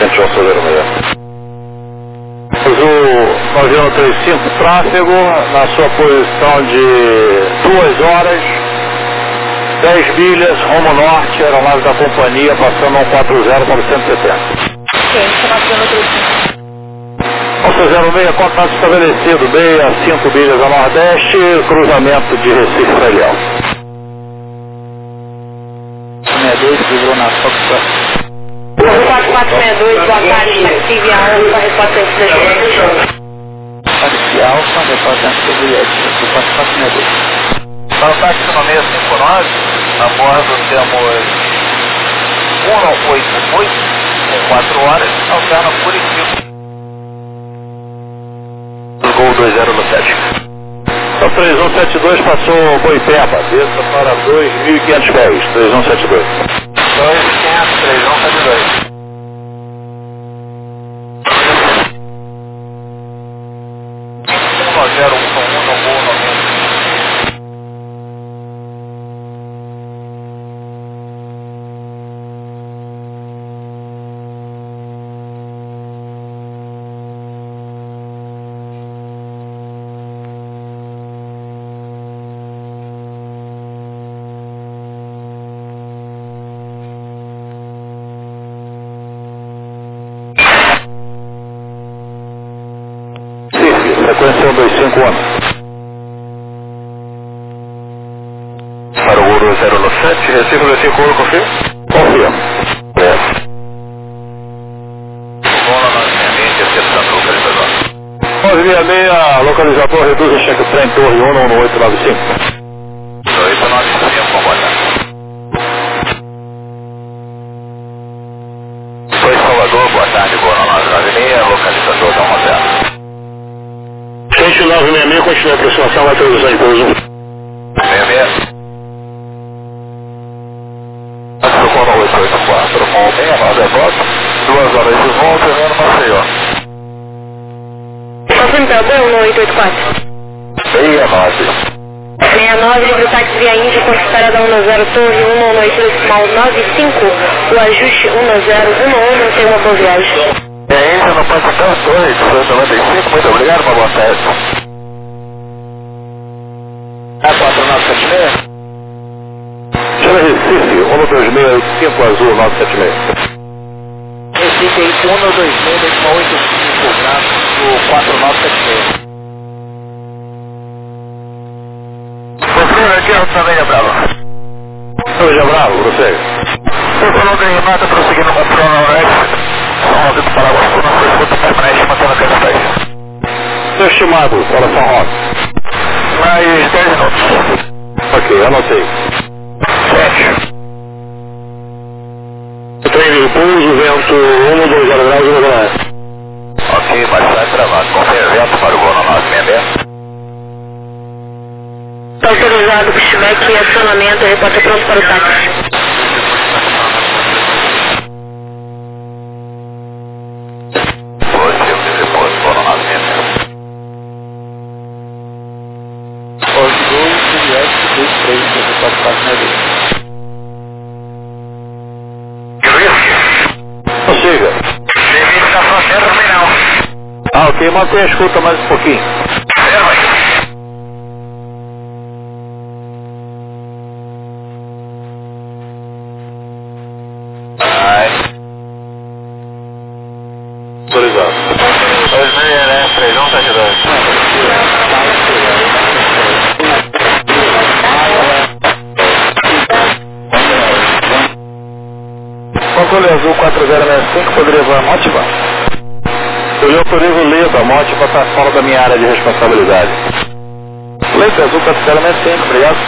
João 06. Azul 9135, tráfego na sua posição de 2 horas, 10 milhas, rumo norte, aeronave da companhia, passando 140 para 170. Ok, chamado 9135. 06, contato estabelecido, meia a 5 milhas a nordeste, cruzamento de Recife para Ilhéu. 62, cruzou na Fox. 4462, boa tarde, taxi Alfa, repórter da gente. Taxi Alfa, repórter da Juliette, 4462. Para o táxi no 659, a bordo temos 188, com 4 horas, alterna Curitiba. Gol 2007. Então 3172 passou Boipeba, desça para 2.500 pés, 3172. 2.500, 3172. Sequência 125 para o Gol 2097, Recife 25 confirma? Confirma. Bola 966, acertando o localizador. 966, localizador, reduz o cheque trem Torre 1 no 895. 895, boa tarde. Foi Salvador, boa tarde, Gol 996, localizador da Moderna. 966, continua a aproximação, vai produzir em pouso. 66. Socorro 884, com 69 agora, 2 horas de volta, vendo Maceió. Então, bom, no 884. 69. 69, livre táxi via Índia, com esperada 10, torre 118, decimal 95, o ajuste 1011, não tem uma boa viagem. Índia no Paquistão 2, 95, muito obrigado, uma boa tarde. A 4976? Chama Recife, 12685 azul 976. Recife 126, decimal 85, gráfico 4976. Você aqui é o Taveja Bravo. Taveja Bravo, você. Você falou que mata prosseguindo com o Noroeste. São Roque do Paraguaçu, na sua escuta permanente, mantendo a candidatura. Seu estimado, para São Roque. Mais 10 minutos. Ok, anotei. 7. Trem de pouso, vento 120 graus e 1 graus. Ok, mas sai travado. Confere vento para o Gol 966. Está autorizado o pushback e acionamento, repórter pronto para o táxi. Chega. Cheguei na fronteira terminal. Ah, ok, mantém a escuta mais um pouquinho. Autorizado. 3172. Controle azul 4065, poderia voar Motiva? Eu lhe autorizo o Leda, Motiva está fora da minha área de responsabilidade. Leda azul 4065, obrigado.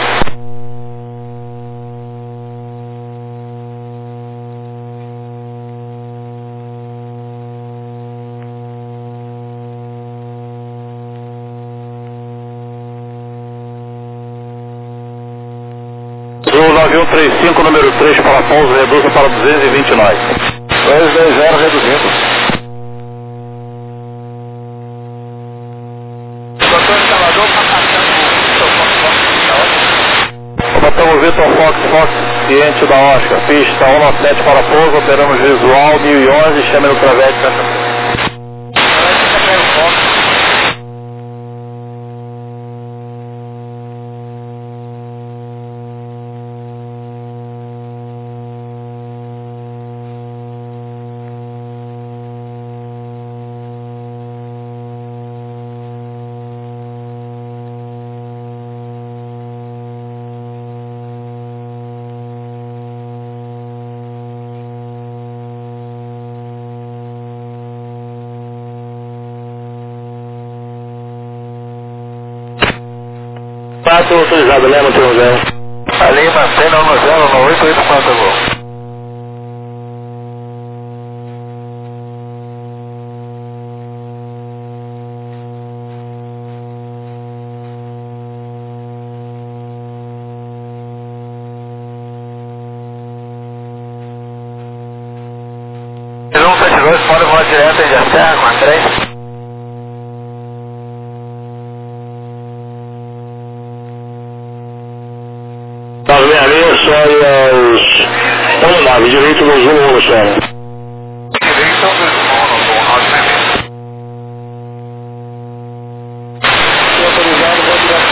Azul 9135, número 3 para Pouso, reduza para 229. 220, reduzindo. Doutor Salvador, está passando o seu Fox. Botamos Vitor Fox. ciente da Oscar, pista 197 para pouso, operamos visual 1011, chame no travete, caixa. Autorizado, Lema 310. Ali mantém no 0, no 884, vou. Eles 172, fora voar direto aí de Serra, com a 3. Sobe aos... Vamos lá, direito no zoom 1, senhora. Direito ao 2 autorizado, vou direto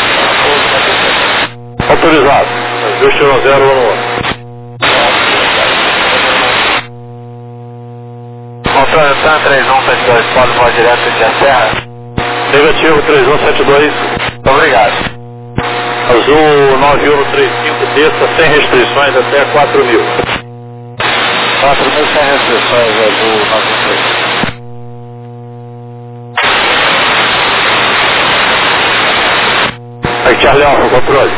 Paris. Autorizado. Ajuste no 011. Controle TAN 3172, pode voar direto de Serra? Negativo 3172. Muito obrigado. Azul 9135, desça sem restrições até 4.000. 4.000 sem restrições, Azul 9135. Aí, Charlie Alfa, controle.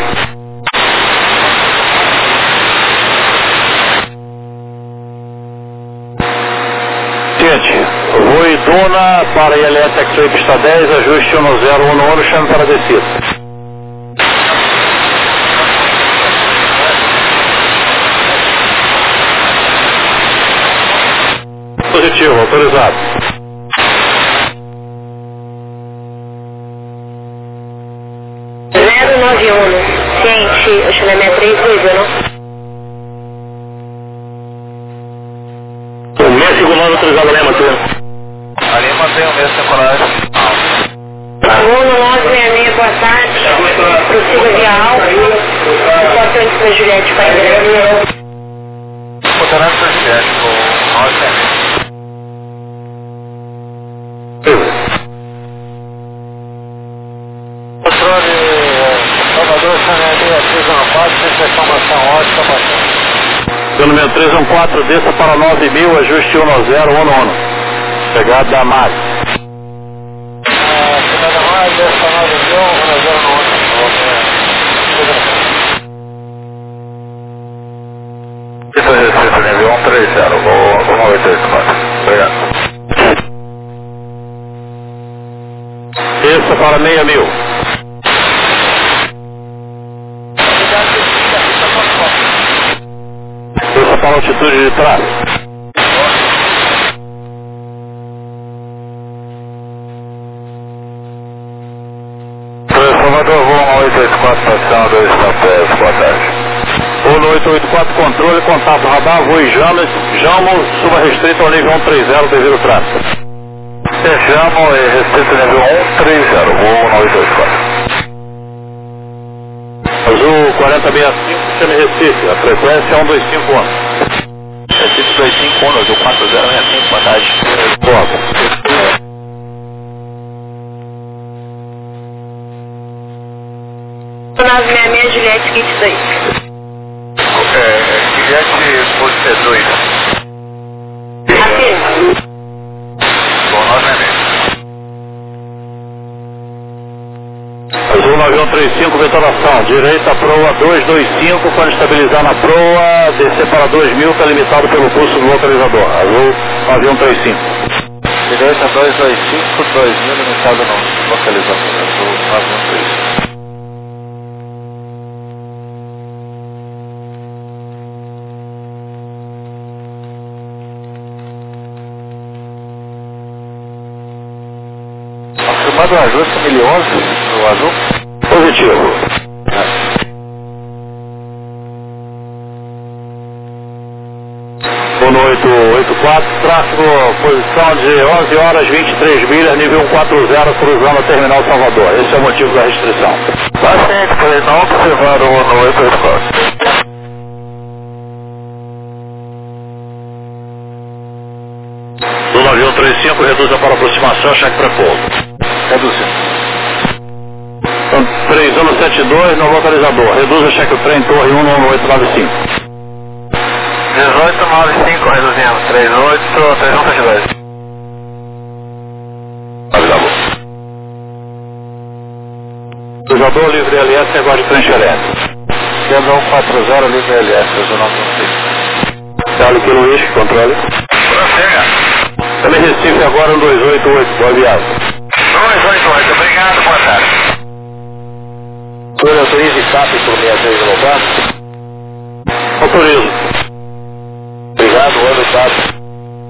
Gente, voo Iduna para ILS X-Ray pista 10, ajuste 1011, chame para descida. Positivo, autorizado. Ciente, o chanamento 320, não? O mês circular autorizado, Lema, aqui. Ali mantém o mesmo temporário. Aluno 966, boa tarde. Prossiga via Alfa. Importante para Juliette para ingressar. Moderado para Juliette, com 966. Controle Salvador, Chanelinha 314, informação ótica, bastante. Pelo número 314, desça para 9.000, ajuste 1011. Chegada da MAG. Chegada da MAG, desça 9.000, 1011. Isso é Recife, nível 130, vou 984. Obrigado. Desça para 6.000. Desça para a altitude de trás. Salvador, voo 884, estação 2 papéis, boa tarde. Voo no 884, controle, contato radar, voo e Jamo, suba restrito ao nível 130 devido ao tráfego. Jamo e restrito nível 130, voo no 884. Azul 4065, chame Recife, a frequência é 1251. Recife 251, Azul 4065, boa tarde. Boa. 966, Juliette, kit 2. Juliette, você 2. Afirma. Bom, 966. Azul 9135, vetoração, direita proa 225, quando estabilizar na proa, descer para 2.000, está limitado pelo curso do localizador. Azul 9135. Direita 225, 2.000, limitado no localizador. Azul 9135. Confirmado o ajuste 1011 no Azul? Positivo. 1884, tráfego, posição de 11 horas 23 milhas, nível 140, cruzando a Terminal Salvador. Esse é o motivo da restrição. Paciente, foi não observado no 884. Do 9135, reduza para aproximação, cheque para pouso. Reduzindo. Então, 3172 no localizador. Reduza cheque trem torre 11895. 1895, reduzindo. 3172. Localizador livre LS, negócio de transferência. Esquerda 140, livre LS, eu não consigo. Dá-lhe pelo eixo, controle. Prossiga. Também Recife agora 1288, boa viagem. 288, obrigado, boa tarde. O senhor autoriza e CAP por 63 voltar? Autorizo. Obrigado, ano CAP.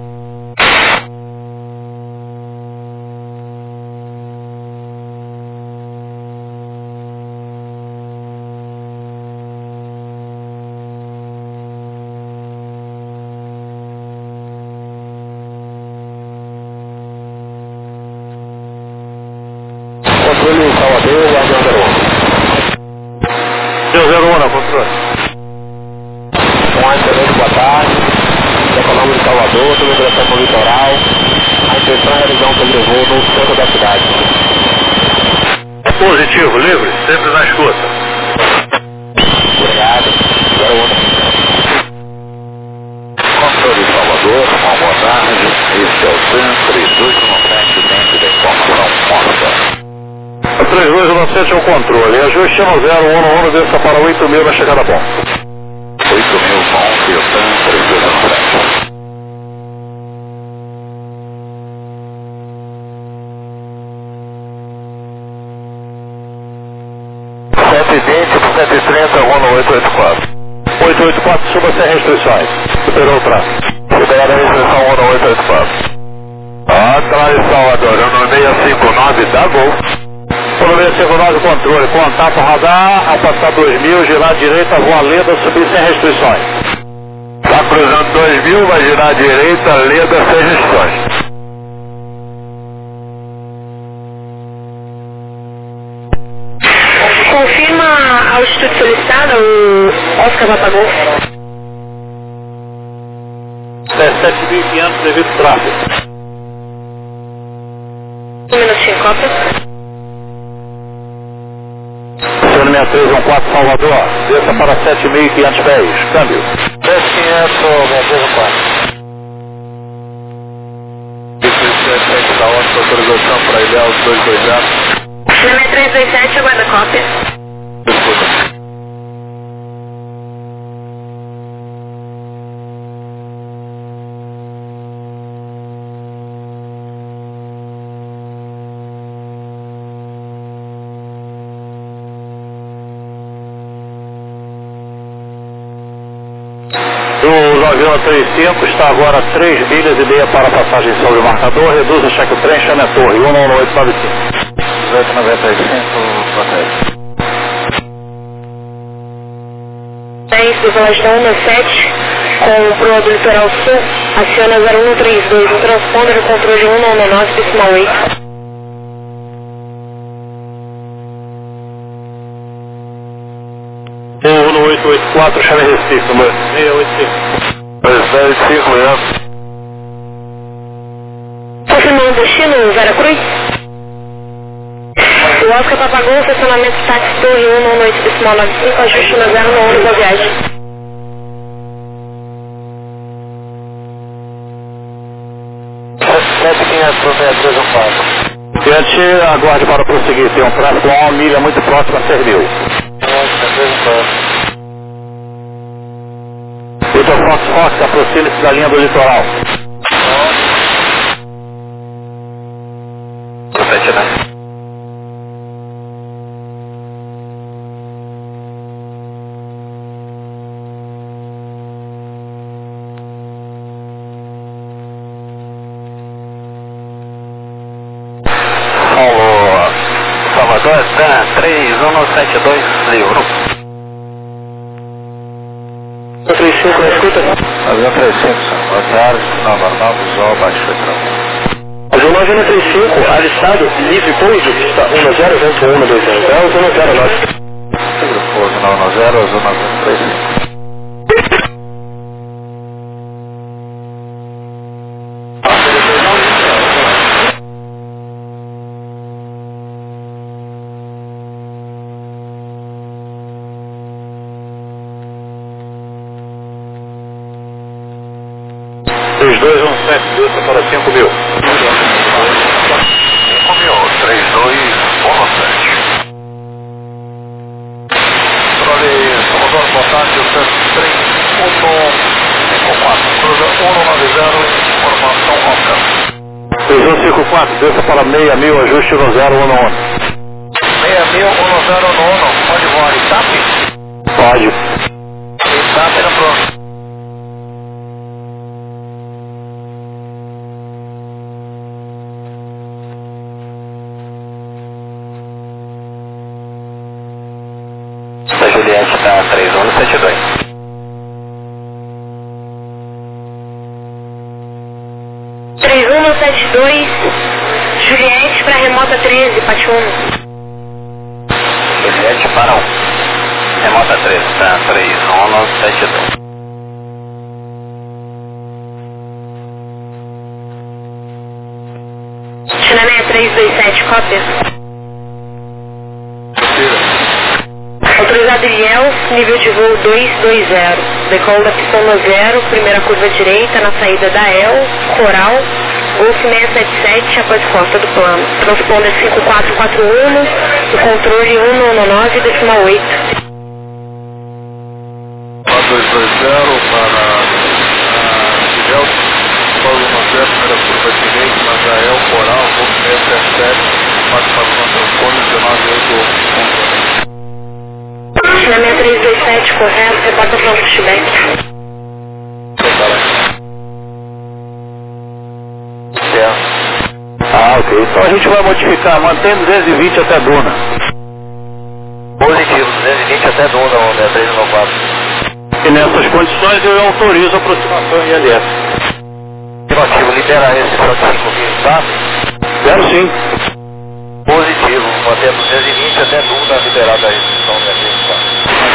Controle Salvador, aguarda 01 na controle. Boa tarde. Decolamos de Salvador, telegrafão para o litoral. A intenção é realizar um sobrevoo no centro da cidade. Positivo, livre, sempre na escuta. Obrigado. 01. Controle de Salvador, uma boa tarde. Este é o centro e 217 dentro da informação morta. A 3297 é o controle. Ajuste no 0111, desça para 8.000 na chegada bom. 8.000 bom, Fiatan 3297. Por 730, rumo no 884. 884, suba sem restrições. Superou o tráfego. Superada a restrição rumo no 884. Atrás, Salvador, ano 659 da Gol. Ano 659, controle. Contato radar, ao passar 2.000, girar à direita, rua Leda, subir sem restrições. Está cruzando 2.000, vai girar à direita, Leda, sem restrições. Confirma a altitude solicitada, o Oscar Papagol. 7.500 devido ao tráfego. Um minutinho, cópia. Sendo 6314 Salvador, desça para 7.500 pés. Câmbio. 7.500, 614. Isso da outra autorização para Ilhéus 220. Número 327, aguarda cópia. Desculpa. O 9135 está agora 3 milhas e meia para a passagem sobre o marcador. Reduza o cheque trem, chame a torre 11895. 1895, protege. 10 do Colégio da 197, com o proa do Litoral Sul, aciona 0132, um transponder do controle 199, decimal 8. O 1884, chame Recife, número 685. 205, Leandro. Confirmando o destino, Veracruz. O Oscar Papagol, estacionamento táxi torre 198, decimal 95, ajuste na 0 no ônibus da viagem. Diante, aguarde para prosseguir. Tem um tráfego a 1 milha muito próximo a Serviu. Vitor Fox, aproxime-se da linha do litoral. Salvador, Dan 3172, livro. 35, na escuta. Avião 35, boa tarde, sinal normal, visual, baixo foi Azul 935, alistado, livre pouso, pista 10, vento 120, Azul 909. Seguro pouso 910, Azul 935. Para 5.000. 5.000, 3217. Controle, Salvador, boa tarde, o 3154, cruza 190, informação Oscar. 3154, desça para 6.000, ajuste no 011. 6.000, 1011, pode voar, Itap? Pode. Itap na pronto. Juliette está 3172. Juliette para remota 13, Pati 1. Juliette para 1. Remota 13, tá 3172. China 327, cópia. Autorizado Ilhéus, nível de voo 220. Decola da pistona 0, primeira curva direita na saída da El, Coral, Golf 677 após costa do plano. Transponder 5441, o controle 199,8. 220 para Ilhéus, Paulo 10, primeira curva direita na Jael, Coral, Golf 677, participação transponder 198. China 327, correto, reporta para o pushback. Ok. Então a gente vai modificar, mantém 220 até Duna. Positivo, 220 até Duna, onde é 394. E nessas condições eu autorizo a aproximação em ILS. Afirmativo, libera a restrição de 5.000, tá? Quero sim. Positivo, mantendo 220 até Duna, liberada a restrição de 5.000.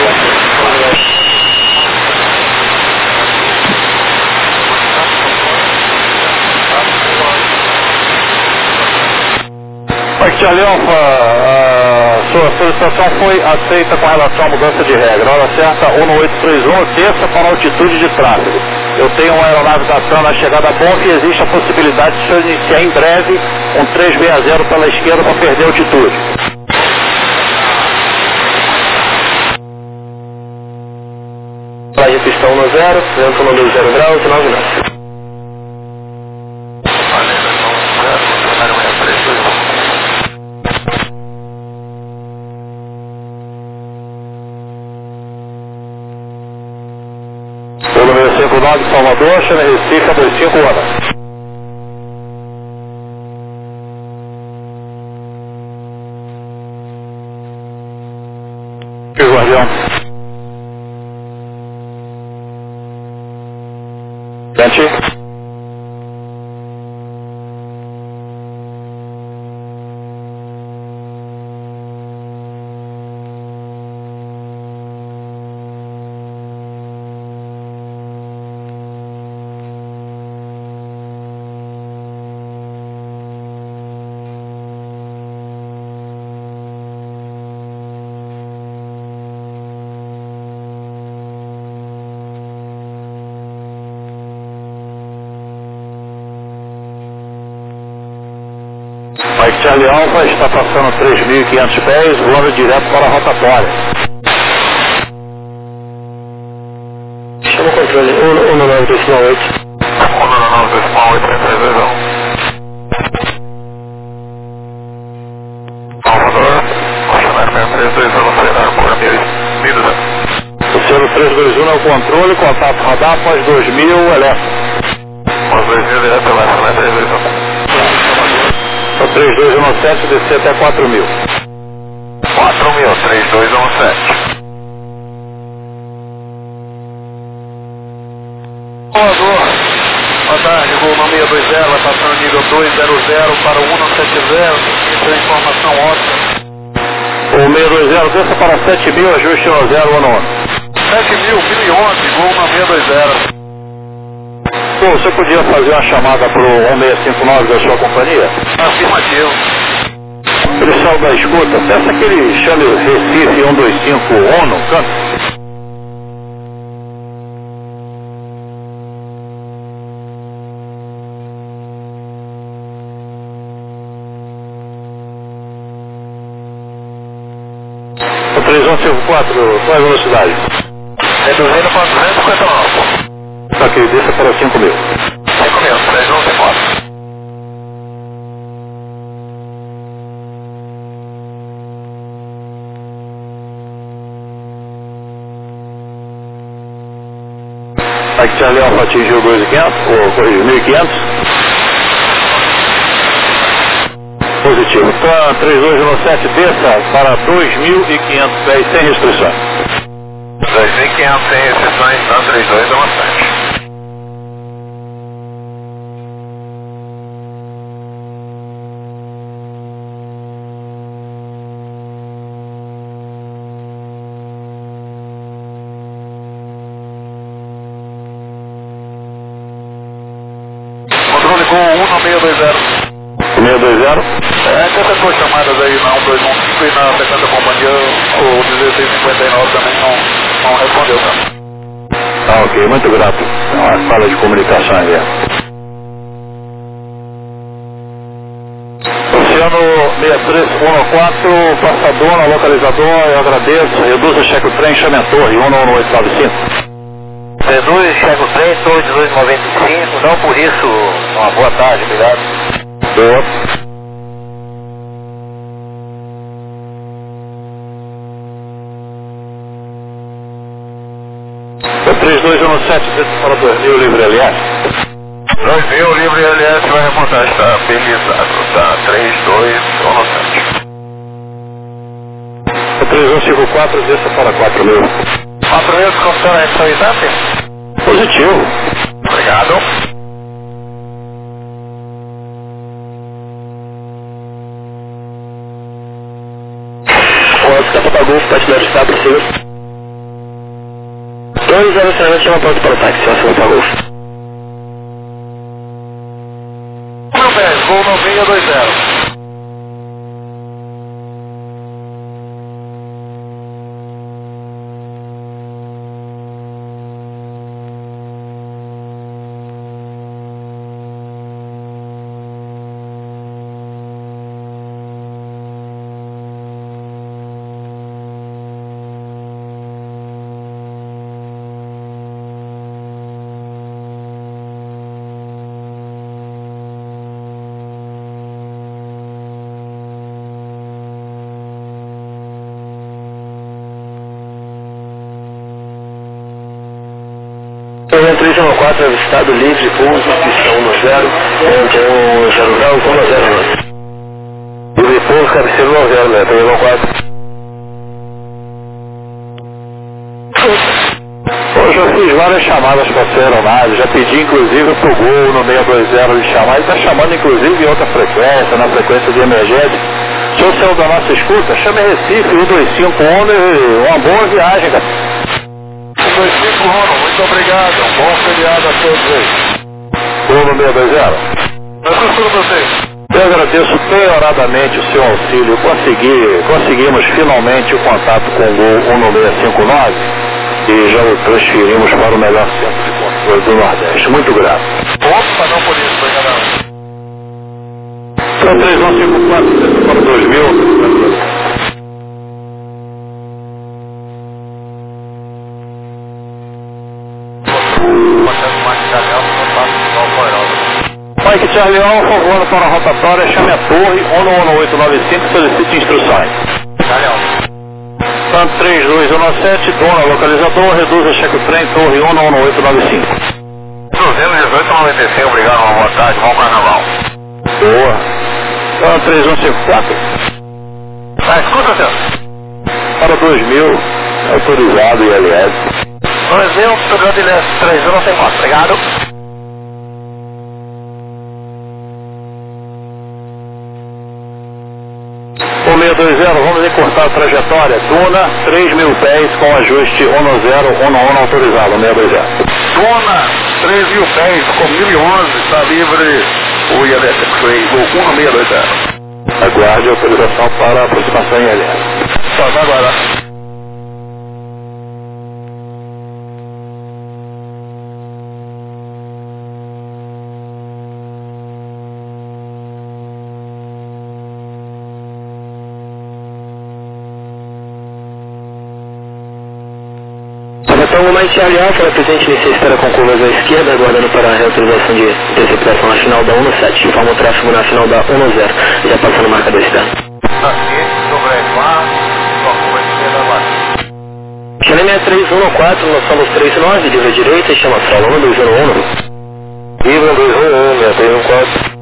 Charlie Alfa, sua solicitação foi aceita com relação à mudança de regra. Hora certa, 1831, desça para a altitude de tráfego. Eu tenho uma aeronave da TAM na chegada a Bonf e existe a possibilidade de o senhor iniciar em breve um 360 pela esquerda para perder altitude. Praia pistão no 0, vento no 0 graus, 9 graus. O número 59 de Salvador, chama Recife a 25 horas. Que guardião. Gente. Mike Charlie Alfa está passando 3.500 pés, voando direto para a rotatória. Chama o controle 19268. 19268, 320. Salvador, Oceanário 6320, acelerar por 1.200. O Cielo 321 é o controle, contato radar após 2.000, elétrico. Após 2.000, direto elétrico, 320. 3217, descer até 4.000. 4.000, 3217. Voador. Boa tarde, voo 620, vai passando nível 200 para 170, isso é informação ótima. O 620, desça para 7.000, ajuste no 011. 7.000, 1011, voo 620. Pô, você podia fazer uma chamada pro 1659 da sua companhia? Afirmativo. Ele saiu da escuta, peça que ele chame Recife 125 ONU, canto. O 3154, qual é a velocidade? Reduzindo para 259. Tá aqui, desça para 5.000. 5.000, 3154. Aqui Charlie Alfa atingiu 2.500, ou corrigiu 1.500. Positivo. Então, 3217, desça para 2.500 pés sem restrições. 2.500 sem restrições, então 3217. Controle com 16620. 620? Essas duas chamadas aí na 1215 e na sequência companhia, o 1659 também não respondeu, tá? Ah, ok, muito grato. É uma sala de comunicação aí. Oceano 6314, passador no localizador, eu agradeço. Reduz o cheque o trem, chame a torre, 11895. Reduz, chega o trem, torre 1895, não por isso, uma boa tarde, obrigado. Boa. O 3217, desce para 2.000, livre LS. 2.000, livre LS vai remontar, está belizado, tá? 3217. O 3154, desça para 4.000. 4.000, confirma a reação exata? Positivo. Obrigado. O Oscar para Golfo, Patinete está para cima. 207, chama ponto para o táxi, Oscar para Golfo. Meu bem, voo 9620. O 314 avistado livre, pouso, pista 10, entre 100, 1 livre pouso, cabeceiro 90, né? 314. Eu já fiz várias chamadas para essa aeronave, já pedi inclusive pro Gol no 620 de chamar, ele está chamando inclusive em outra frequência, na frequência de emergência. Se o senhor da nossa escuta, chame Recife 125 ONU e uma boa viagem, cara. 125 ONU, muito obrigado, um bom feriado a todos aí. ONU 620. Eu escuto vocês. Eu agradeço peioradamente o seu auxílio, conseguimos finalmente o contato com o Gol 1659 e já o transferimos para o melhor centro de controle do Nordeste. Muito grato. Opa, não por isso, obrigado. Então 3154, para 2000. Mike Charlie Alfa, voando para a rotatória, chame a torre, 11895, solicite instruções. Tanto 3217, dona localizador, reduza cheque o trem, torre 11895. 218,95, obrigado, uma boa tarde, bom carnaval. Boa. Tanto 3154. Escuta, senhor. Para 2000, autorizado ILS. 2000, autoridade Ilhéus 3154, obrigado. O 620, vamos encurtar a trajetória. Duna, 3.000 pés com ajuste 1011 autorizado, 620. Duna, 3.000 pés com 1011, está livre o ILS X-Ray, voo 1620. Aguarde a autorização para a aproximação em ILS. Só vai agora. Então, uma Charlie Alfa, presente iniciar espera com curvas à esquerda, aguardando para a reautorização de interceptação na final da 17. Informa o tráfego na final da 10, já passando marcador externo. Sobre a sua curva à esquerda agora. Chilene 3114, nós somos 39, livre à direita e chama solo 1201. Livre 1211, 614.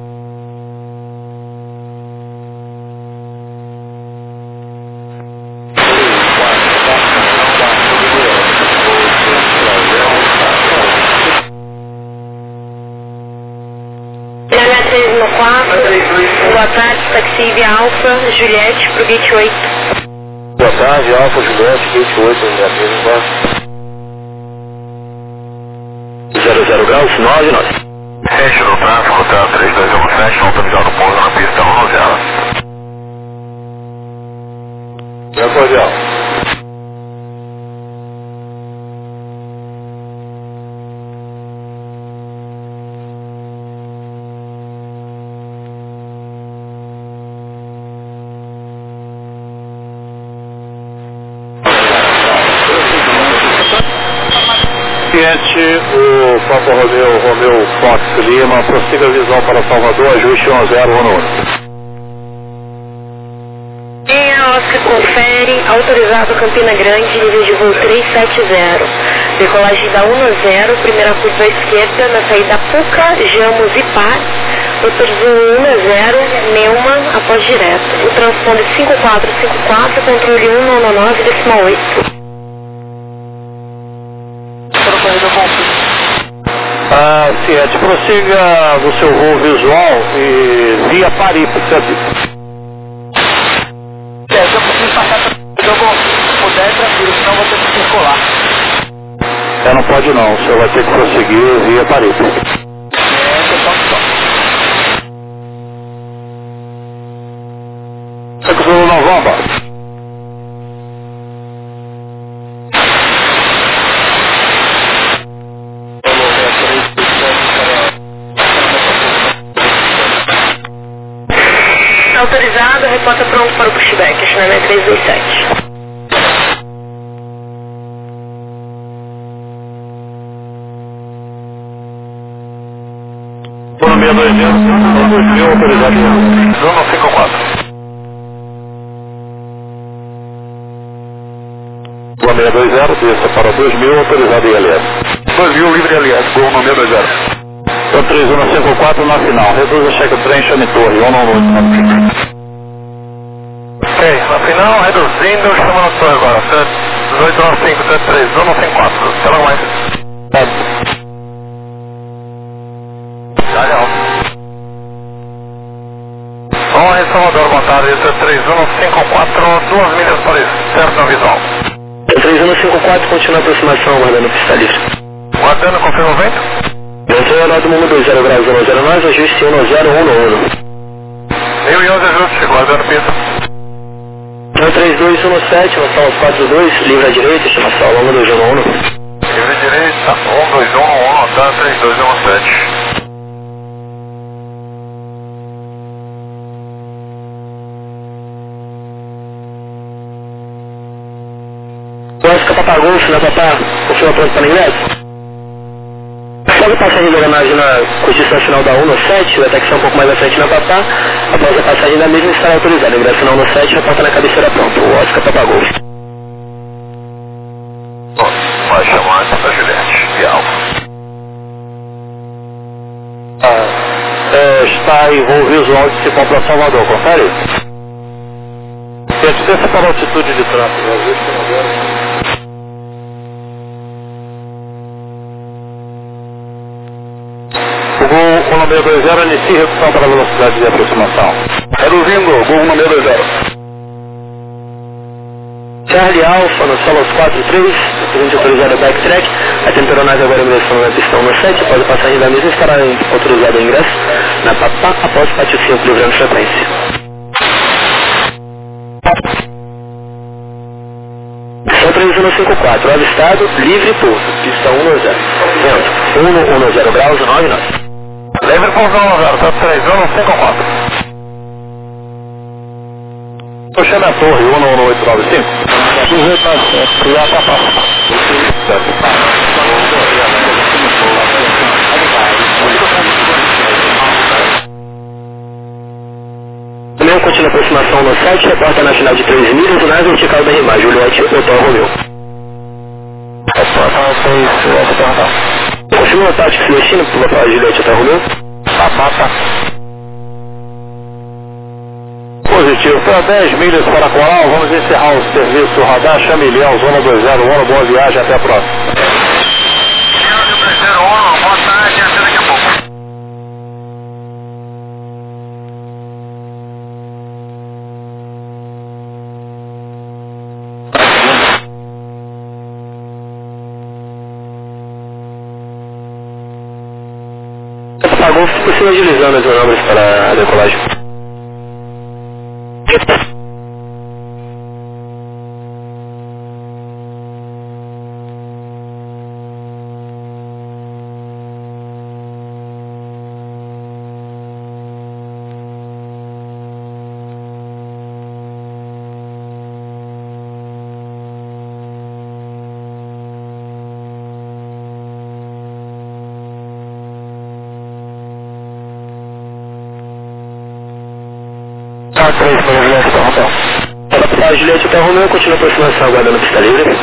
Boa tarde, taxi Via Alfa, Juliette, pro Gate 8. Boa tarde, Alfa, Juliette, Gate 8, negativo, embaixo. 00 graus, 99. Fecha no tráfego, hotel 3217, autorizado pouso na pista 10. Meu cordial. O Papa Romeu Fox Lima, prossiga a visão para Salvador, ajuste 1011. Oscar confere, autorizado Campina Grande, nível de voo 370. Decolagem da 10, primeira curva à esquerda, na saída Puca, Jamos e Par. Autorizou 10, Neuma, após direto. O transponder 5454, controle 199,8. Ciete, prossiga o seu voo visual e via Paris, sabe? Se eu preciso passar se eu puder, tranquilo, senão vou ter que circular. Não pode não, o senhor vai ter que prosseguir via Paris. Você que o senhor não vamba? Autorizado, repórter pronto para o pushback, Chilene 327. Por 620, autorizado. Zona 54. Por 620, desça para 2000, autorizado ILS. 2000, livre ILS, gol no 620. Então 3154 na final, reduz a cheque trem, chame torre, 198. Ok, na final, reduzindo, chama na torre agora, 189573, 154, até logo mais. Dá-lhe alto. Bom, em Salvador, boa tarde, 3154, 2 milhas para certo na visual. 3154, continua a aproximação, aguardando pista livre. Guardando, confirma o vento? Menção Ronaldo Mundo 20 graus 009, ajuste 1011. 1011 ajuste, guardando pista. 3217, nós somos 42, livre à direita, chama sala 1211. Livre à direita, 1211, tá 3217. Oscar Papagolfo, né, papá? Confirma pronto para ingresso? Logo passagem da engrenagem na curtição final da 17, vai ter que ser um pouco mais à frente na papá. Após a passagem da mesma estará autorizada. Ingresso na 17, reporta na cabeceira pronto. O Oscar Papagolfo. Vai chamar para Juliette, de Alfa. Está em voo visual de Cipó para Salvador, confere? Desça para a altitude de tráfego, Gol 1620, inicie redução para a velocidade de aproximação. Reduzindo, Gol 1620. Charlie Alpha, no solo 43, presente autorizado backtrack, atento aeronave agora em direção na pistão no 7, após a passagem da mesa estará autorizado o ingresso na Papá, após o pátio 5, livrando frequência. Pistão 3154, avistado, livre pouso, pista 110, vento, 110 graus, 9 nós. Livre pouso 10, tá 3154. Puxando a torre 11895. Sujeito na criar pra passar. Também continua a aproximação no 7, reporta na final de 3 milhas e na vertical da RMA, Juliette, Hotel Romeu. Continua o tático Celestino, por favor, Juliette, Hotel Romeu. Positivo, para 10 milhas para Coral, vamos encerrar o serviço radar, chame Ilhéu, zona 201, boa viagem, até a próxima. Boa tarde, até daqui a pouco. Apagou, possível agilizando as manobras para a decolagem. Tá 3 milhas, então. Para a Juliette, Hotel Romeu, continua a aproximação, aguardando pista livre.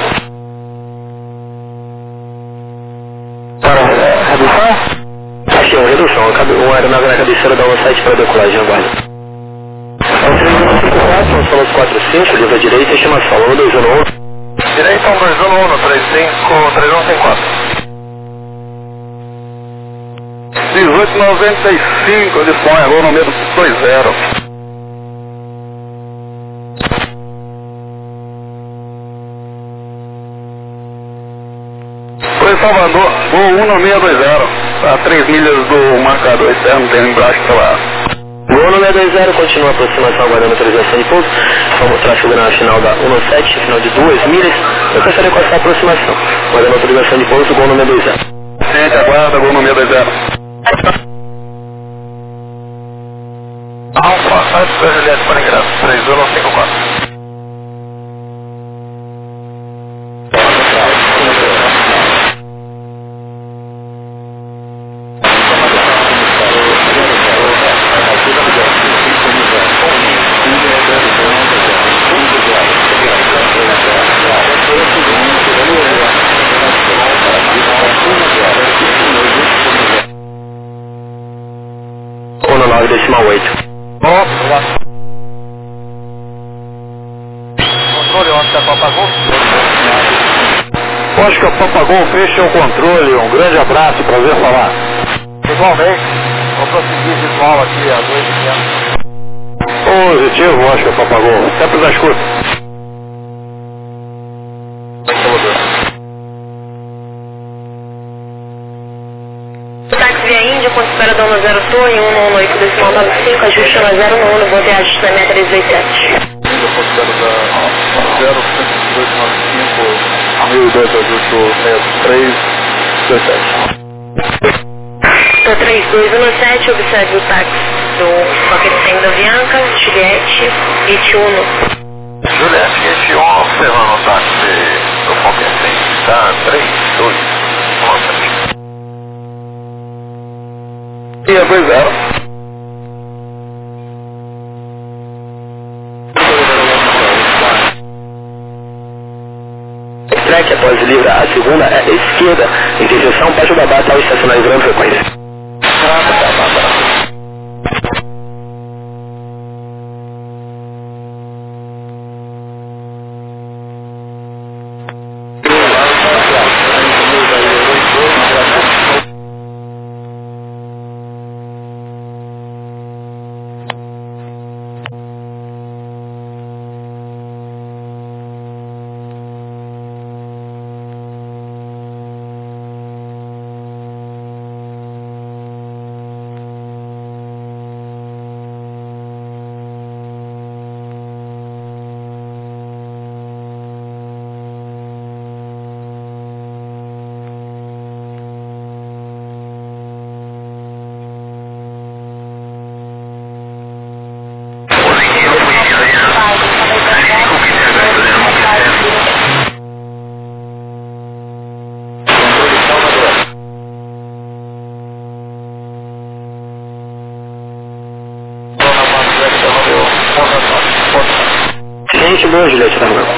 Para redução? Aqui, uma redução, uma aeronave na cabeceira da 17 para decolagem, aguarda. É o 3154, nós falamos 45, livre à direita, estimação 1211. Direita 1211, 3154. 1895, dispõe, Gol número 20. Salvador, Gol 1620, a 3 milhas do marcador externo, tem embaixo pela... Gol 1620, continua a aproximação, aguardando autorização de pouso. Vamos tráfego na final da 17, final de 2 milhas. Eu gostaria com essa aproximação, aguardando autorização de pouso, Gol 1620. Gente, aguarda, Gol 1620. Alfa, sai do Juliette para ingresso, 3154. Decimal 8. Controle, onde está a Papagol? Pode que a Papagol feche o controle, um grande abraço, prazer falar. Igualmente, vou prosseguir visual aqui a 2,500. Positivo, acho que a Papagol, sempre na escuta. Táxi Via Índia, ponto espera da 10 Torre, 118 decimal 95, ajuste na 091, boa viagem da minha 327. Índia, ponto espera da 01895, 1002, ajuste 6327. Tô 3217, observe o táxi do paquete saindo da Avianca, Juliette, Gate 1. Juliette, Gate 1, observando o táxi do Foquete, tá 3217. E a 20. Track após livre, a segunda é a esquerda, interseção Pátio da Bata ao estacionar em grande frequência. Salvador, Juliette, tá Romeu.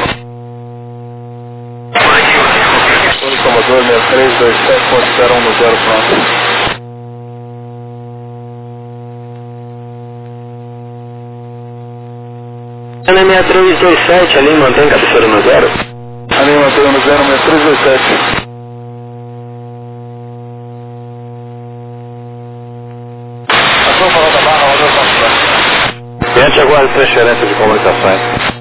Salvador, 6327.01 pronto. Na 6327, ali mantém cabeceira no 0. Ali mantém no 0, 6327. Passou para da barra, rodou para Cliente agora de transferência de comunicações.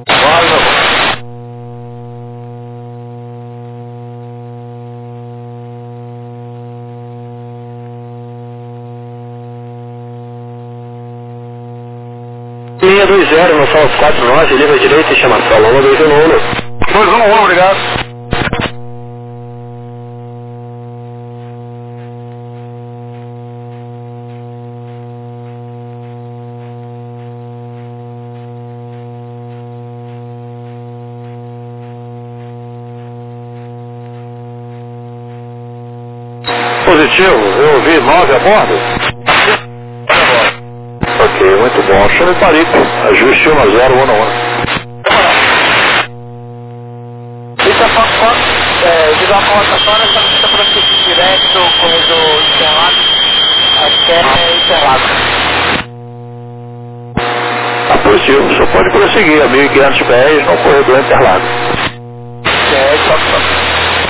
Linha 20, no Sol 49, livre direita e chama Sol 121. 211, obrigado. Positivo, eu ouvi 9 a bordo. Ok, muito bom. Chame Parico, ajuste 1011. Isso é Fox, diga uma colocatória, essa pista para seguir direto, corredor encerrado, acho que é encerrado. Tá positivo, o senhor pode prosseguir a 1.500 pés no corredor Interlagos. É, Fox.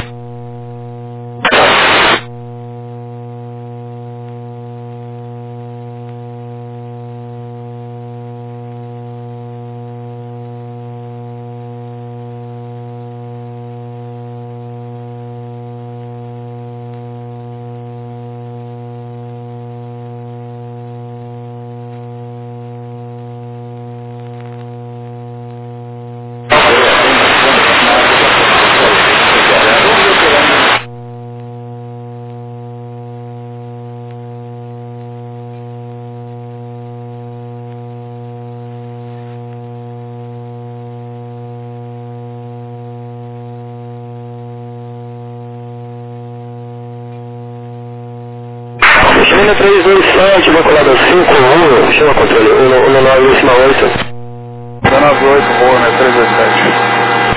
Chama 327, maculada 5, chama controle 198. 198, boa, né? 327.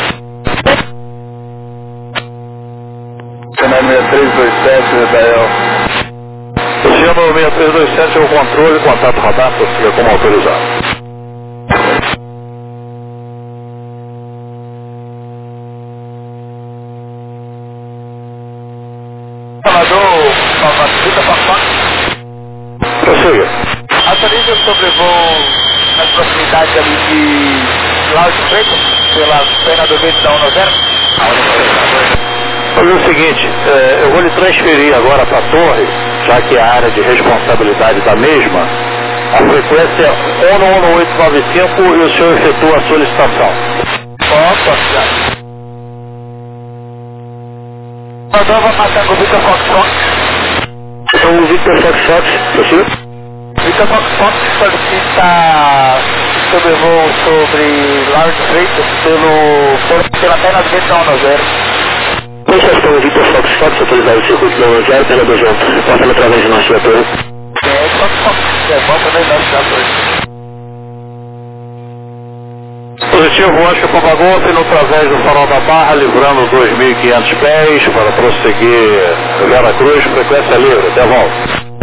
Canal 6327, Israel. O senhor no 6327 é o controle, contato radar, prossiga como autorizado. Prossiga. Atualiza o sobrevoo nas proximidades ali de Lauro de Freitas, pela pena do vento da 190. Fazer o seguinte, eu vou lhe transferir agora para a torre, já que é a área de responsabilidade da mesma, a frequência 11895 e o senhor efetua a solicitação. Opa, já. Mandou, vou passar com o Victor Fox. Então o Victor Fox, possível? Victor Fox solicita sobrevoo sobre Lauro de Freitas pela pena do vento da 190. Concessão Victor Fox, autorizado o circuito da 190, pela 200, passando através de nosso diretor. Bom também nosso diretor. Positivo, Oscar Papa Golf, no através do farol da Barra, livrando 2.500 pés para prosseguir Vera Cruz, frequência livre, até volta.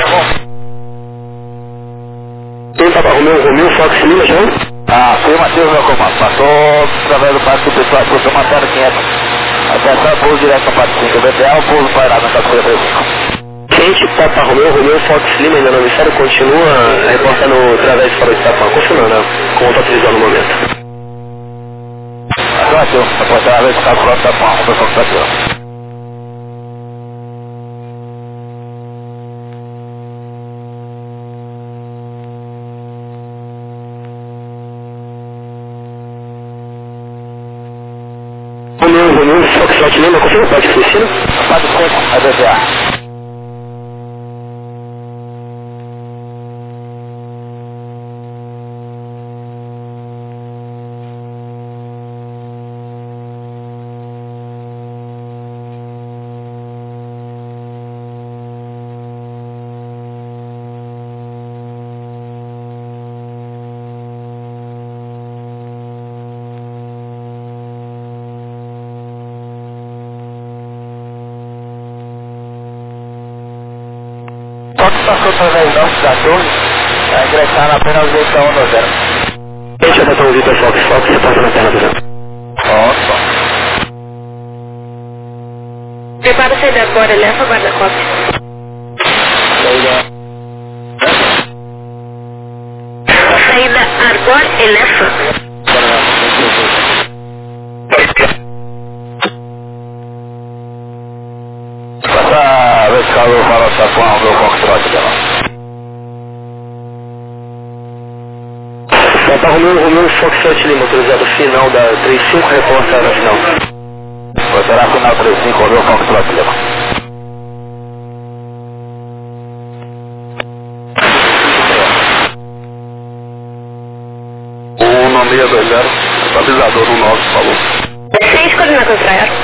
Tem Papa Romeu, Fox Lima, já? Afirmativo, meu comando. Passou através do parque do pessoal, professor Matéria 500. Atenção, pouso direto para parte 5. BPL, pouso pairado na categoria 35. Quente, Papa Romeu, Fox Lima, ainda não me sabe, continua reportando através do farol de Itapã, continua, né? Como está utilizando no momento. Afirmativo, após a vez que está pronto, está bom, professor Matéria. Romeu, Fox Lima, confirma, pode Cristina? Pode ser, a DVA. Fox passou através da torre, para ingressar na apenas 110. Gente, eu botar um Vitor Fox, você passa na perna do vento. Nossa. Prepara a saída agora, leva guarda-costas. Saída agora, eleva. Passa a vertical do farol de Itapuã, meu Foxtrot dela. Papa Romeu Foxtrot Lima, autorizado final da 35, reporta na final. Será final 35, meu Foxtrot dela. O 1620, estabilizador do 9, falou. 6 coordenadas para aero.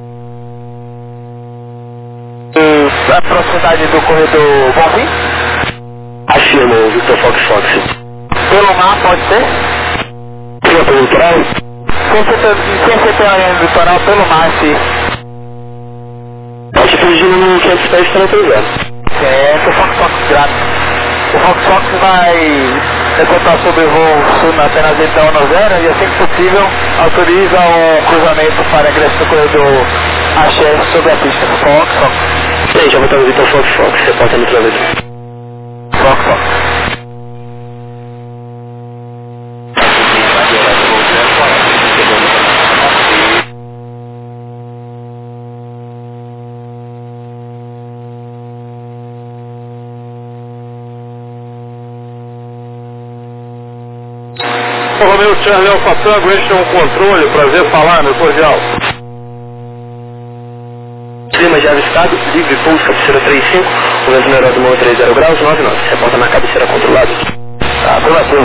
A proximidade do corredor Bonfim? Afirma o Vitor Fox. Pelo mar, pode ser? Prima pelo litoral? Sem você ter a litoral, pelo mar, se... Altitude de número 500 pés está autorizado. O Fox grave. O Fox vai reportar sobre o voo sul na apenas então no 0 e assim que possível autoriza o cruzamento para ingresso do corredor Axé sobre a pista. Fox. Gente, já botamos o Vitor Fox, reporta no travesso. Fox. Romeu Charlie Alfa Tango, este é um controle, prazer falar, meu cordial. Clima já avistado, livre pulso, cabeceira 35, o mesmo aeródromo 30 graus, 99, reporta na cabeceira controlada. Afirmativo.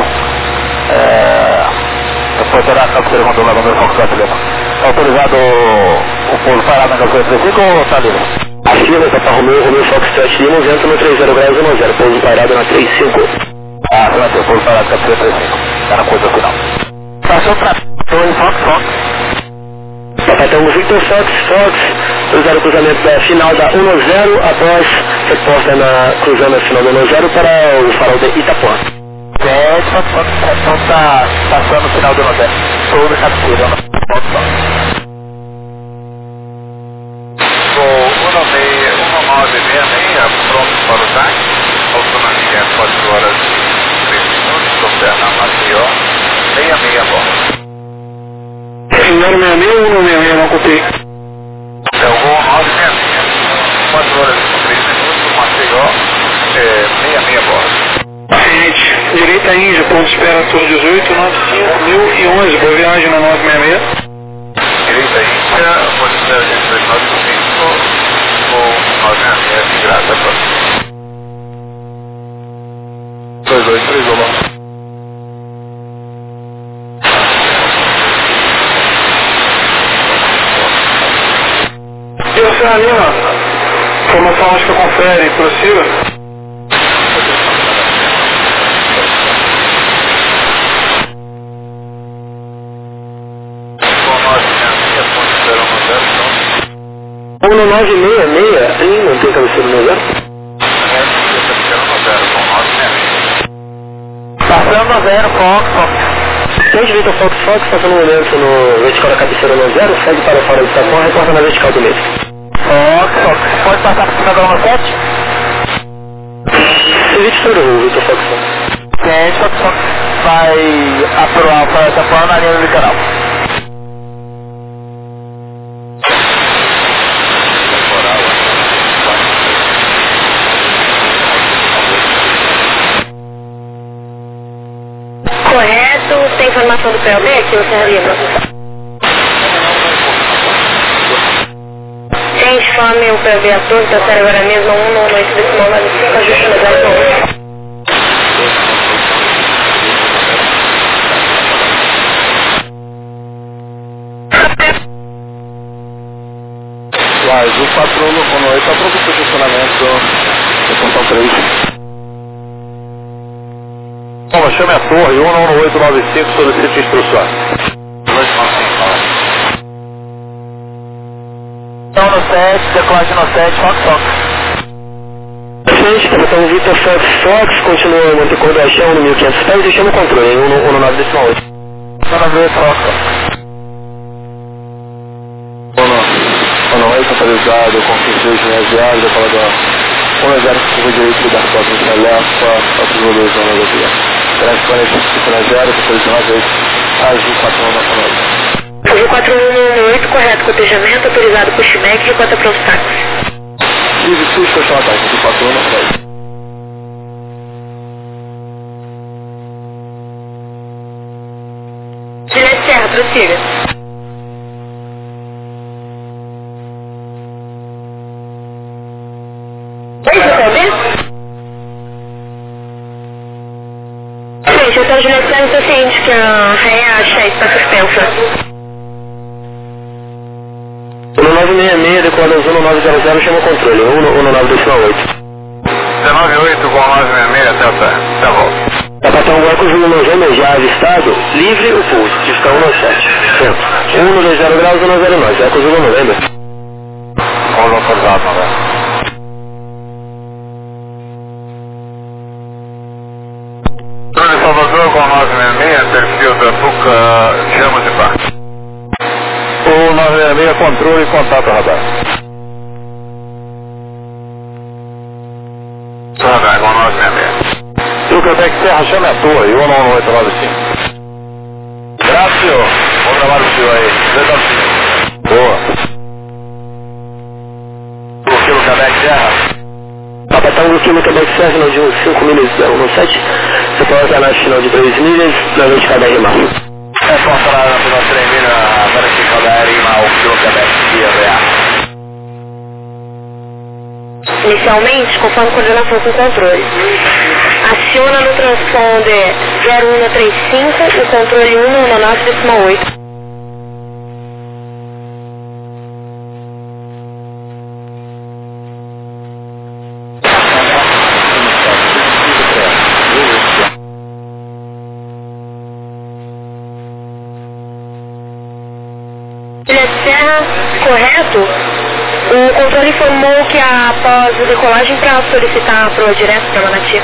Reportará a cabeceira controlada, meu Fox Lima. Autorizado o pouso parado na cabeceira 35 ou está livre? Afirma, Papa Romeu Fox Lima, vento no 30 graus, 10, pouso parado na 35. Afirmativo, pouso parado na cabeceira 35. Está na coisa final. Passou para torre Fox. Papai, temos Victor Fox, cruzar o cruzamento da final da 10 após reposta cruzando a final da 10 para o farol de Itapuã. Fox, então está passando o final do 10. Sobre a cabeceira, Fox. O 1966, pronto para o TAC, autonomia 4 horas e 3 minutos, Soberna Maceió, 66 bolas. 066 ou 166, não copiei. É o voo 966, 4 horas e 3 minutos, Maceió, 66 bolas. Gente, direita Índia, ponto de espera Torre 18, 95011, boa viagem na 966. Direita Índia, ponto de espera 295, voo 966, graça, próximo. 223, olá. E a Lima, formação acho que confere, prossiga. Bom, 1966, não tem cabeceira no 0? Passando a 0, Fox. Tem direito ao Fox, passando um momento no vertical da cabeceira no 0, segue para fora do Itapuã, reporta na vertical do mesmo. Fox. Pode passar por cima da 17? Evite sobre o Vitor Fox. Fox vai aprovar para essa forma na linha do litoral. Correto, tem informação do PLB aqui, o Serra Lima? Gente, fome, o PLB a torre, tá sério agora mesmo, 198 decimal, 95, ajuste no 0. Mas o patrono com 8 está pronto para o funcionamento da função 3. Bom, chame a torre 11895, solicite instruções. 295. Então no 7, decolagem no 7, Fox. Gente, está Então Vitor Fox continua Monte Cordo Achão no 1500 pés e chama o controle em 119,8. Maravilha, troca. Ono atualizado com 26 linhas diárias, eu falo da 1 0 curva direito da 4 linhas left, 4,2 zonas aqui. Transparente 5 linhas diárias, posicionado 8, Azul 4198. Azul 4198, correto, cotejamento, autorizado pushback e cota para os táxis. Tive SUS, fechou a taxa, Azul 4198. Juliette Serra, prossiga. Oi, você ouviu? Gente, então Juliette Serra está ciente que a REA está suspensa. 1966, decolado ao 1900, chama o controle, 192,8. 198 com 966, até volta. Capitão Guarco Júlio Nojama já avistado, livre o pulso, pista 197. Centro. 120 graus, 109, Guarco Júlio Novembro. Rolo autorizado, novembro. Júlio Salvador com 966, perfil da PUC, chama de par. O 966, controle e contato radar. Radar com 966. E o Quebec Serra chama a tua, e 19895. Graças, bom trabalho pro senhor aí. Boa. O quilo Quebec Serra. Capitão do quilo Quebec Serra, final de 5 milhas, 117. Você pode usar na final de 2 milhas, na noite cada RMA. É só falar na final de 3 milhas, a verificar da RMA, o quilo Quebec Serra. Inicialmente, conforme coordenação com controle. Aciona no transponder 0135 o controle 119,8. Serra, correto? O controle informou que após a decolagem para solicitar a proa direto para Manati.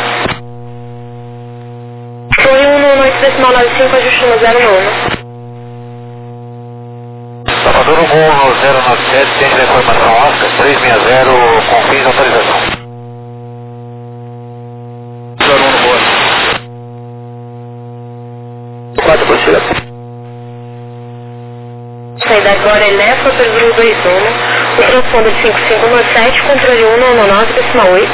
Foi 198,95, ajuste no 091. Salvador, o voo no 097, tem a informação Oscar, 360, com fins de autorização. 01 no voo. 4 por cima. Saída agora Elefa, Peru 21. O transponder 5597, controle 199,8.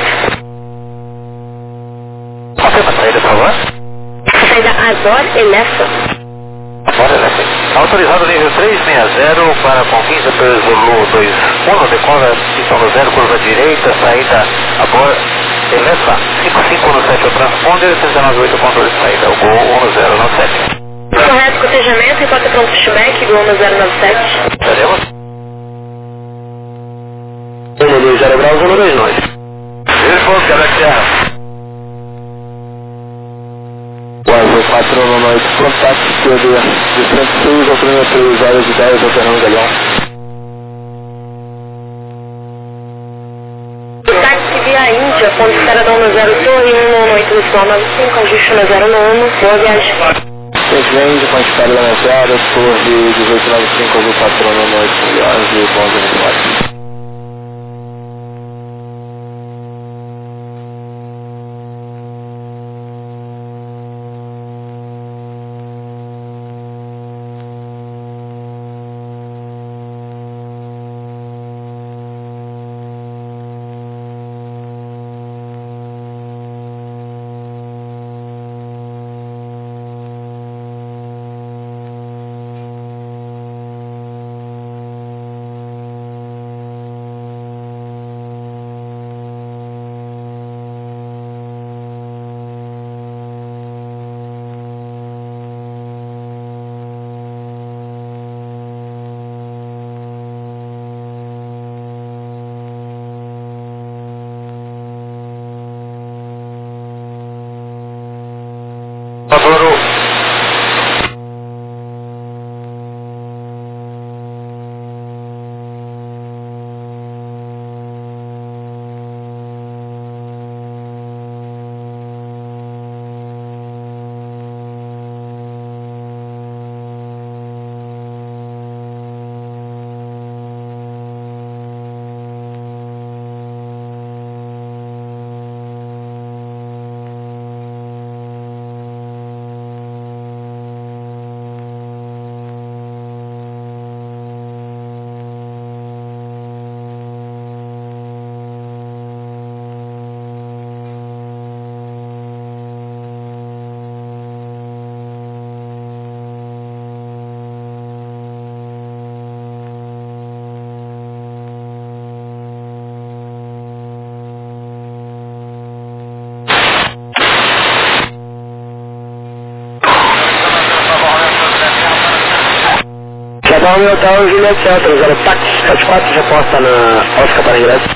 Qual é a saída, por favor? Saída agora Elefa. Agora Elefa. Autorizado nível 360 para confins da Zulu 21, decola pistão do 0, curva direita, saída agora Elefa. 5517 o transponder, 398 o controle de saída, o Gol 1097. Correto, cotejamento e cota pronto pushback, Gol 1097. Teremos? 120 graus, 129. Telefone, Quebec Serra. O Azul 498, contato esquerda de 106 ao primeiro 3 horas e 10 ao Fernando Galhão. Táxi via Índia, ponto Cidadão no 0 Torre, 198,95, ajuste no 091, boa viagem. Vende com a escala da Nazara, Torre 1895, Azul 498, milhões e bons animais. Adoro. Papa Romeo Hotel Juliette Céu, autorizado táxi 74, já posta na Oscar para ingresso.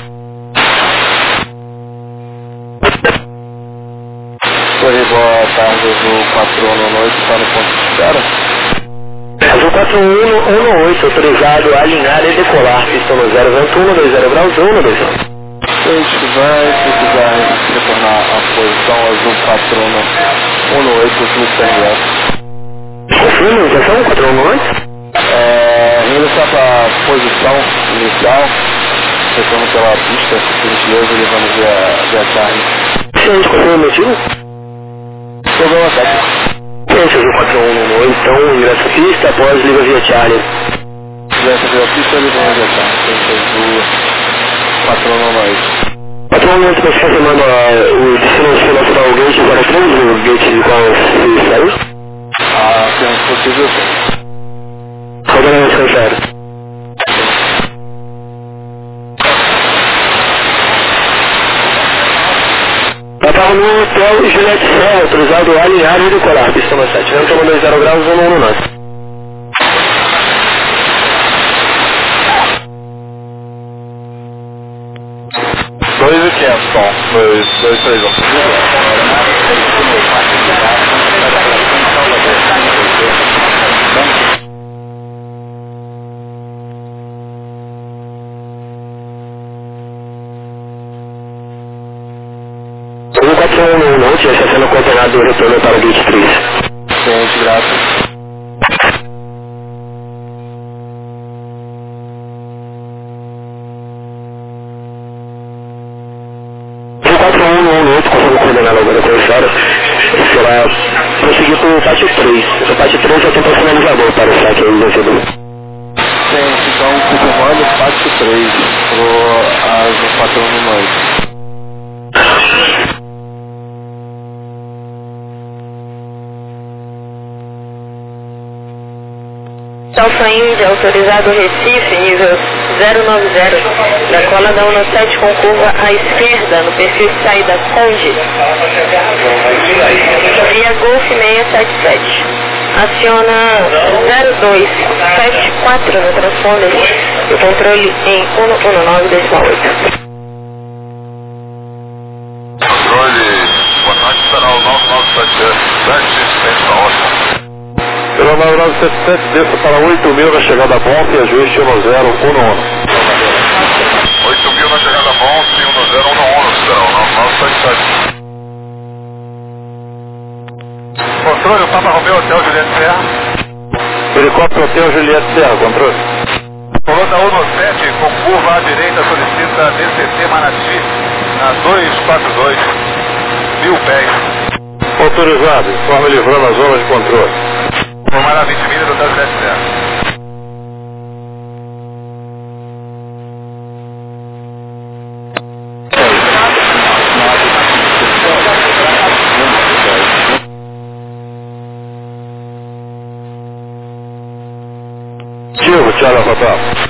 Oi, boa tarde, Azul 418, está no ponto de espera. Azul 4118, autorizado a alinhar e decolar, pistão no 0, vento 120 graus, 120. Gente, vai precisar retornar à posição Azul 418, fluxo para ingresso. Confirma a iniciação 418? Ingressar para a posição inicial, retorno pela pista, por gentileza, levando via Charlie. Sim, confirma o motivo? Problema técnico. Esse Azul 4118, então ingresso à pista, após liga via Charlie. Ingressa via pista, levando via Charlie. Esse Azul 418. 418, você confirmando o destino nacional Gate 03, o Gate de qual se saiu? Apenas possível. Rodando descansado. Papa Romeo Hotel Juliette Céu, autorizado a alinhar e decolar, pistão no 7, vento 120 graus, 119. Dois e 500, som. 231. O 411, essa sendo condenado do retorno para o Gate 3. Gente, graças. O 4118, conforme coordenado agora com a senhora, será prosseguir para o pátio 3. O pátio 3 já tem para o finalizador para o saque aí, vencedor. Gente, então, confirmando pátio 3 pro Azul 418. Alfa Índia, autorizado Recife, nível 090, da cola da 17 com curva à esquerda, no perfil de saída Conde, via Golf 677. Aciona 0274 no transponder e o controle em 119,8. Controle, boa tarde, canal 9977, para Oscar. Pelo 9977, desça para 8.000 na chegada bom e ajuste 1011. 8.000 na chegada bom, 11011, canal 9977. Controle, o Papa Romeo Hotel Juliette Serra. Helicóptero Hotel Juliette Serra, controle. Coluna 117, com curva à direita, solicita DCT Manati, na 242, 1000 pés. Autorizado, informe livrando a zona de controle. Formar a 20 milhas do Hotel Juliette Serra. Tchau, papai.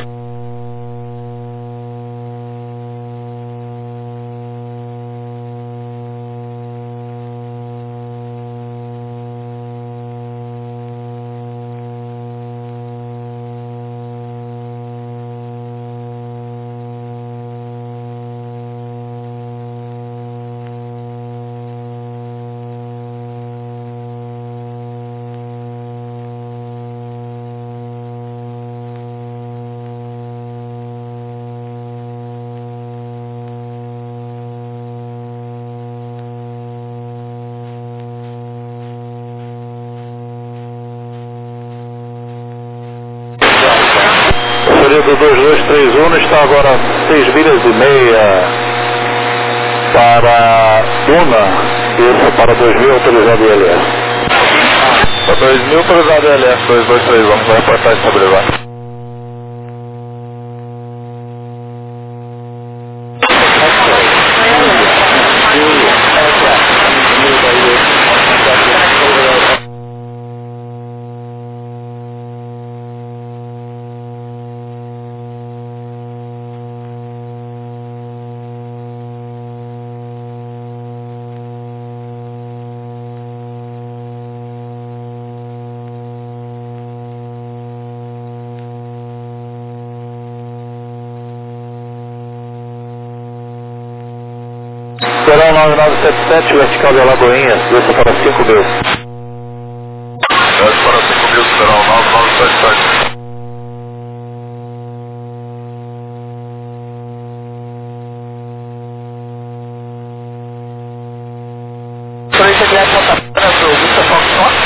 Do 2231 está agora 6 milhas e meia para Duna, isso para 2000 autorizado ILS. Para 2000 autorizado ILS 223, vamos dar reportagem sobre ele. Coral 9977, vertical de Alagoinhas, desça para 5 mil. Desce para 5 mil, Coral 9977. Polícia de Ponta Preta, Vitor Fox.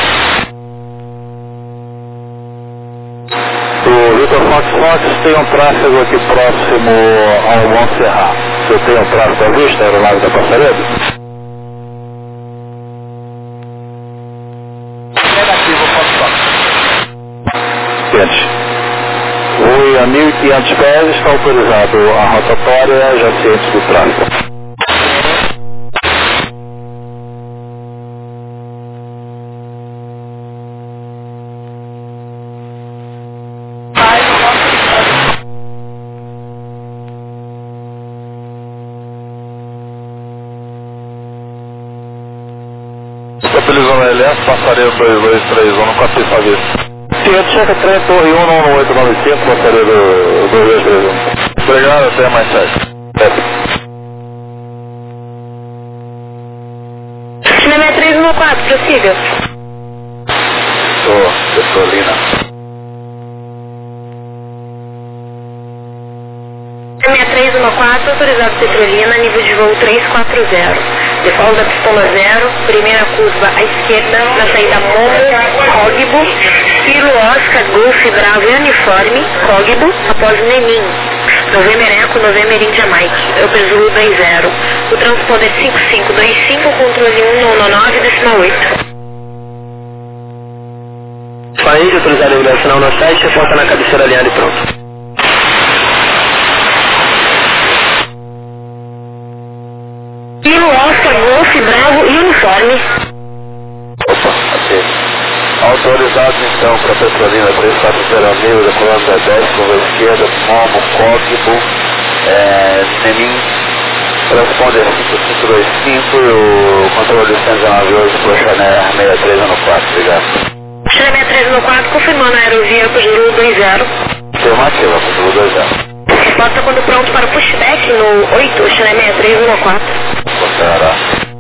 O Vitor Fox tem um tráfego aqui próximo ao Montserrat. Você tem um tráfego à vista, aeronave da Passaredo? Negativo, Fox. Gente, voe a 1.500 pés, está autorizado a rotatória já ciente do tráfego. Estabilizando a LS, Passaredo 2231, no 4 Favista. Ciente, checa trem, torre 1, 1895, Passaredo 2231. Obrigado, até mais tarde. China 6314, prossiga. Sou Petrolina. 6314, autorizado Petrolina, nível de voo 340. Default da pistola 0, primeira curva à esquerda, na saída Momo, Cógibo, Kilo Oscar, Golf Bravo e Uniforme, Cógibo, após Nenim. November Eco, November India Mike, eu presumo 20. O transponder é 5525, controle 199,8. País autorizado a nacional na site, reporta na cabeceira alinhada e pronto. Kilo Oscar, Golf Bravo e Uniforme. Opa, ok. Autorizado então para Petrolina 340 da coluna 10, curva esquerda, Momo, Cógibo, Nenim, transponder 5525 e o controle 198 para Chanel 6314, obrigado. Chanel 6314, confirmando a aerovia para o Juru 20. Afirmativa, controle 20. Bota quando pronto para o pushback no 8, Chanel 6314. Contará.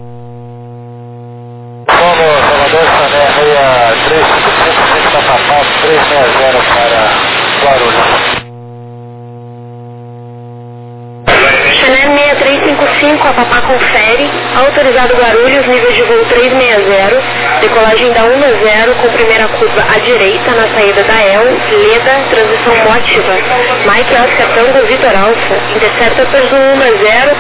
Vamos, Salvador, Chanel 6355, Tapapá, 360 para Guarulhos. Chanel 6355, a Papá confere, autorizado Guarulhos, nível de voo 360, decolagem da 10, com primeira curva à direita, na saída da EL, Leda, transição mótiva, Mike Oscar Tango Vitor Alfa, intercepta para 10.